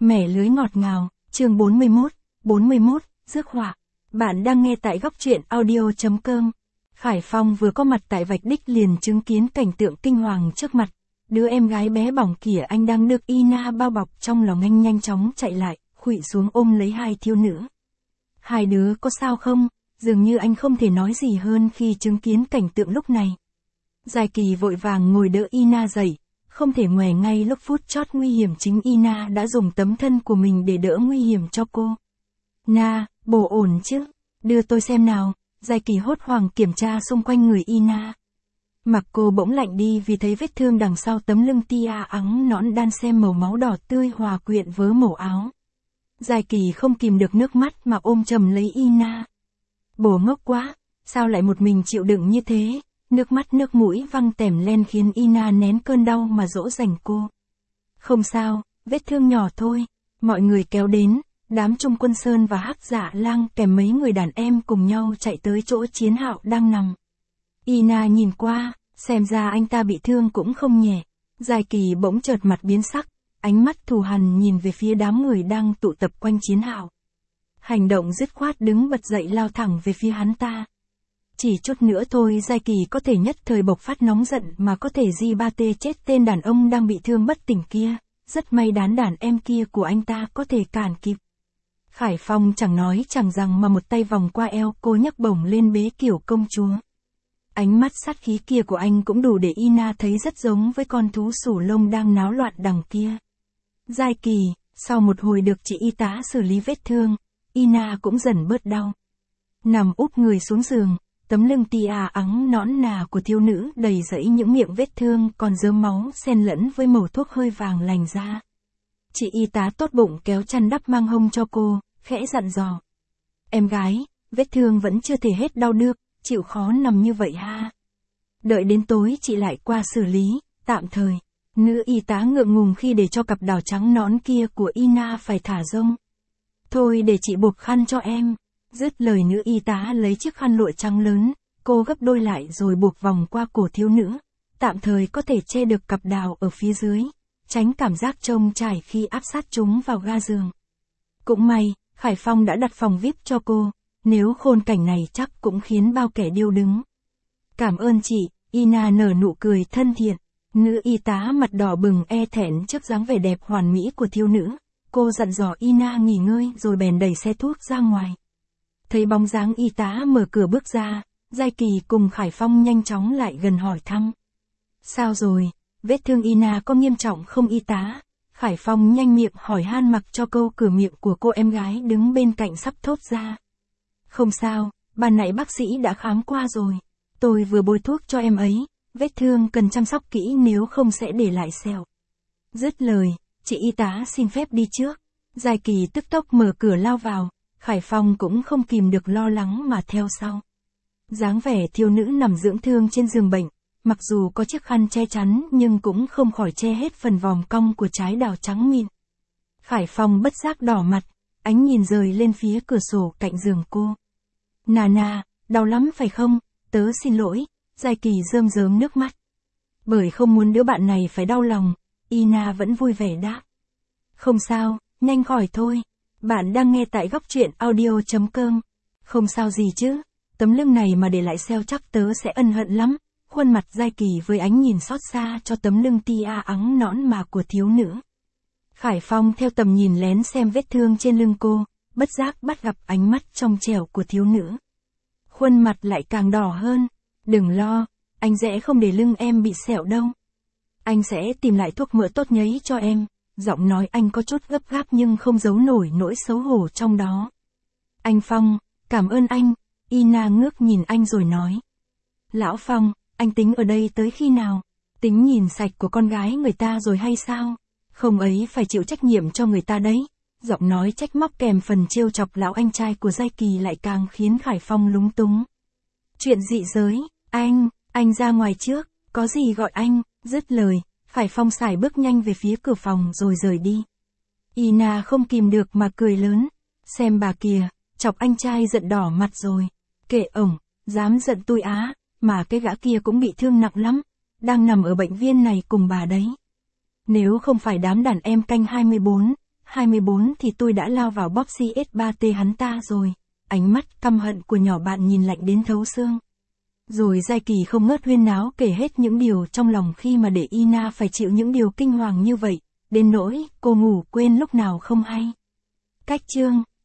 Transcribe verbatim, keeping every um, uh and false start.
Mẻ lưới ngọt ngào, chương bốn mươi mốt, bốn mươi mốt, rước họa. Bạn đang nghe tại góc truyện audio.com. Khải Phong vừa có mặt tại vạch đích liền chứng kiến cảnh tượng kinh hoàng trước mặt. Đứa em gái bé bỏng kìa anh đang được Ina bao bọc trong lòng anh nhanh chóng chạy lại, khuỵu xuống ôm lấy hai thiếu nữ. Hai đứa có sao không? Dường như anh không thể nói gì hơn khi chứng kiến cảnh tượng lúc này. Giai Kỳ vội vàng ngồi đỡ Ina dậy. Không thể ngoẻ ngay lúc phút chót nguy hiểm chính Ina đã dùng tấm thân của mình để đỡ nguy hiểm cho cô. Na, bồ ổn chứ? Đưa tôi xem nào. Giai Kỳ hốt hoảng kiểm tra xung quanh người Ina. Mặt cô bỗng lạnh đi vì thấy vết thương đằng sau tấm lưng tia ắng nõn đan xem màu máu đỏ tươi hòa quyện với màu áo. Giai Kỳ không kìm được nước mắt mà ôm chầm lấy Ina. Bồ ngốc quá, sao lại một mình chịu đựng như thế? Nước mắt nước mũi văng tẻm len khiến Ina nén cơn đau mà dỗ dành cô. Không sao, vết thương nhỏ thôi. Mọi người kéo đến, đám Trung Quân Sơn và Hắc Dạ Lang kèm mấy người đàn em cùng nhau chạy tới chỗ Chiến Hạo đang nằm. Ina nhìn qua, xem ra anh ta bị thương cũng không nhẹ. Giai Kỳ bỗng chợt mặt biến sắc, ánh mắt thù hằn nhìn về phía đám người đang tụ tập quanh Chiến Hạo. Hành động dứt khoát đứng bật dậy lao thẳng về phía hắn ta. Chỉ chút nữa thôi Giai Kỳ có thể nhất thời bộc phát nóng giận mà có thể di ba tê chết tên đàn ông đang bị thương bất tỉnh kia. Rất may đám đàn em kia của anh ta có thể cản kịp. Khải Phong chẳng nói chẳng rằng mà một tay vòng qua eo cô nhấc bổng lên bế kiểu công chúa. Ánh mắt sát khí kia của anh cũng đủ để Ina thấy rất giống với con thú sủ lông đang náo loạn đằng kia. Giai Kỳ, sau một hồi được chị y tá xử lý vết thương, Ina cũng dần bớt đau. Nằm úp người xuống giường. Tấm lưng tia ắng nõn nà của thiếu nữ đầy rẫy những miệng vết thương còn rớm máu xen lẫn với màu thuốc hơi vàng lành ra. Chị y tá tốt bụng kéo chăn đắp mang hông cho cô, khẽ dặn dò. Em gái, vết thương vẫn chưa thể hết đau được, chịu khó nằm như vậy ha. Đợi đến tối chị lại qua xử lý, tạm thời. Nữ y tá ngượng ngùng khi để cho cặp đào trắng nõn kia của Ina phải thả rông. Thôi để chị buộc khăn cho em. Dứt lời nữ y tá lấy chiếc khăn lụa trắng lớn, cô gấp đôi lại rồi buộc vòng qua cổ thiếu nữ, tạm thời có thể che được cặp đào ở phía dưới, tránh cảm giác trông trải khi áp sát chúng vào ga giường. Cũng may, Khải Phong đã đặt phòng vi ai pi cho cô, nếu khôn cảnh này chắc cũng khiến bao kẻ điêu đứng. Cảm ơn chị, Ina nở nụ cười thân thiện, nữ y tá mặt đỏ bừng e thẹn trước dáng vẻ đẹp hoàn mỹ của thiếu nữ, cô dặn dò Ina nghỉ ngơi rồi bèn đẩy xe thuốc ra ngoài. Thấy bóng dáng y tá mở cửa bước ra, Giai Kỳ cùng Khải Phong nhanh chóng lại gần hỏi thăm. Sao rồi, vết thương Ina có nghiêm trọng không y tá? Khải Phong nhanh miệng hỏi han mặc cho câu cửa miệng của cô em gái đứng bên cạnh sắp thốt ra. Không sao, ban nãy bác sĩ đã khám qua rồi. Tôi vừa bôi thuốc cho em ấy, vết thương cần chăm sóc kỹ nếu không sẽ để lại sẹo. Dứt lời, chị y tá xin phép đi trước. Giai Kỳ tức tốc mở cửa lao vào. Khải Phong cũng không kìm được lo lắng mà theo sau. Dáng vẻ thiếu nữ nằm dưỡng thương trên giường bệnh, mặc dù có chiếc khăn che chắn nhưng cũng không khỏi che hết phần vòm cong của trái đào trắng mịn. Khải Phong bất giác đỏ mặt, ánh nhìn rời lên phía cửa sổ cạnh giường cô. Nà nà, đau lắm phải không? Tớ xin lỗi, Giai Kỳ rơm rớm nước mắt. Bởi không muốn đứa bạn này phải đau lòng, Ina vẫn vui vẻ đáp. Không sao, nhanh khỏi thôi. Bạn đang nghe tại góc truyện audio.com. Không sao gì chứ, tấm lưng này mà để lại sẹo chắc tớ sẽ ân hận lắm. Khuôn mặt Giai Kỳ với ánh nhìn xót xa cho tấm lưng tia ắng nõn mà của thiếu nữ. Khải Phong theo tầm nhìn lén xem vết thương trên lưng cô, bất giác bắt gặp ánh mắt trong trẻo của thiếu nữ. Khuôn mặt lại càng đỏ hơn. Đừng lo, anh sẽ không để lưng em bị sẹo đâu. Anh sẽ tìm lại thuốc mỡ tốt nhấy cho em. Giọng nói anh có chút gấp gáp nhưng không giấu nổi nỗi xấu hổ trong đó. Anh Phong, cảm ơn anh. Ina ngước nhìn anh rồi nói. Lão Phong, anh tính ở đây tới khi nào? Tính nhìn sạch của con gái người ta rồi hay sao? Không ấy phải chịu trách nhiệm cho người ta đấy. Giọng nói trách móc kèm phần trêu chọc lão anh trai của Giai Kỳ lại càng khiến Khải Phong lúng túng. Chuyện dị giới, anh, anh ra ngoài trước, có gì gọi anh, dứt lời. Khải Phong xài bước nhanh về phía cửa phòng rồi rời đi. Ina không kìm được mà cười lớn. Xem bà kìa, chọc anh trai giận đỏ mặt rồi. Kệ ổng, dám giận tôi á, mà cái gã kia cũng bị thương nặng lắm. Đang nằm ở bệnh viện này cùng bà đấy. Nếu không phải đám đàn em canh hai mươi bốn, hai mươi bốn thì tôi đã lao vào bóp xê ét ba tê hắn ta rồi. Ánh mắt căm hận của nhỏ bạn nhìn lạnh đến thấu xương. Rồi Giai Kỳ không ngớt huyên náo kể hết những điều trong lòng khi mà để Ina phải chịu những điều kinh hoàng như vậy, đến nỗi cô ngủ quên lúc nào không hay. Cách chương